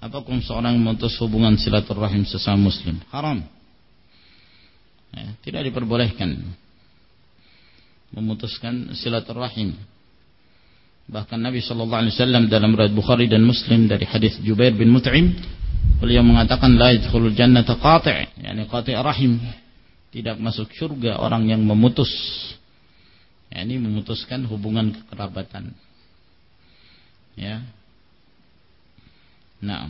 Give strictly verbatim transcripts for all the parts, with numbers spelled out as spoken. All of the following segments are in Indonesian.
Apa hukum seorang memutus hubungan silaturahim sesama muslim? Haram. Ya, tidak diperbolehkan memutuskan silaturahim. Bahkan Nabi sallallahu alaihi wasallam dalam riwayat Bukhari dan Muslim dari hadis Jubair bin Mut'im, beliau mengatakan la yadkhulul jannata qati', yakni qati' rahim. Tidak masuk surga orang yang memutus, yakni memutuskan hubungan kekerabatan. Ya. Nah,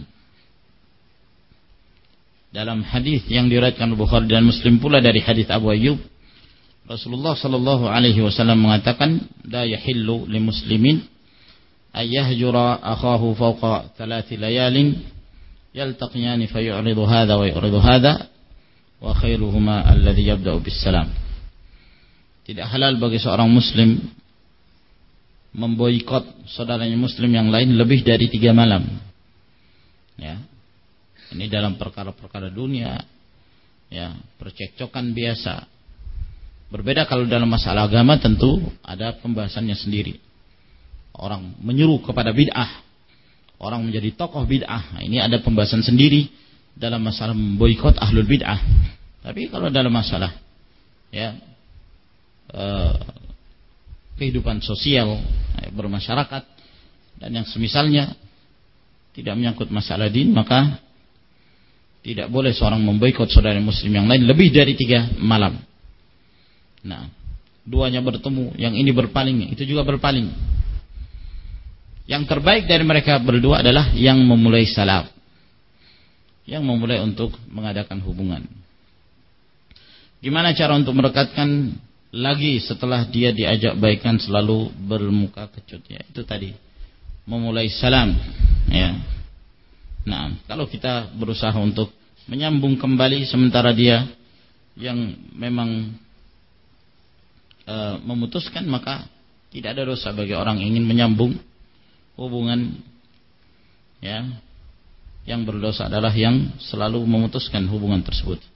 dalam hadis yang diriwayatkan Bukhari dan Muslim pula dari hadis Abu Ayyub, Rasulullah sallallahu alaihi wasallam mengatakan, la yahillu limuslimin ay yahjura akhahu fawqa thalathi layalin yaltaqiyani fayu'ridu hadha wa yu'ridu hadha wa khairuhuma alladhi yabda'u bis salam. Tidak halal bagi seorang muslim memboikot saudaranya muslim yang lain lebih dari tiga malam. Ya, ini dalam perkara-perkara dunia, ya, percekcokan biasa. Berbeda kalau dalam masalah agama, tentu ada pembahasannya sendiri. Orang menyuruh kepada bid'ah, orang menjadi tokoh bid'ah, nah, ini ada pembahasan sendiri dalam masalah memboikot ahlul bid'ah. Tapi kalau dalam masalah, ya, eh, kehidupan sosial, eh, bermasyarakat dan yang semisalnya, tidak menyangkut masalah din, maka tidak boleh seorang memboikot saudara muslim yang lain lebih dari tiga malam. Nah, duanya bertemu, yang ini berpaling, itu juga berpaling. Yang terbaik dari mereka berdua adalah yang memulai salam, yang memulai untuk mengadakan hubungan. Gimana cara untuk merekatkan lagi setelah dia diajak baikan selalu bermuka kecut? Ya, itu tadi, memulai salam. Ya. Nah, kalau kita berusaha untuk menyambung kembali sementara dia yang memang e, memutuskan, maka tidak ada dosa bagi orang yang ingin menyambung hubungan. Ya, yang berdosa adalah yang selalu memutuskan hubungan tersebut.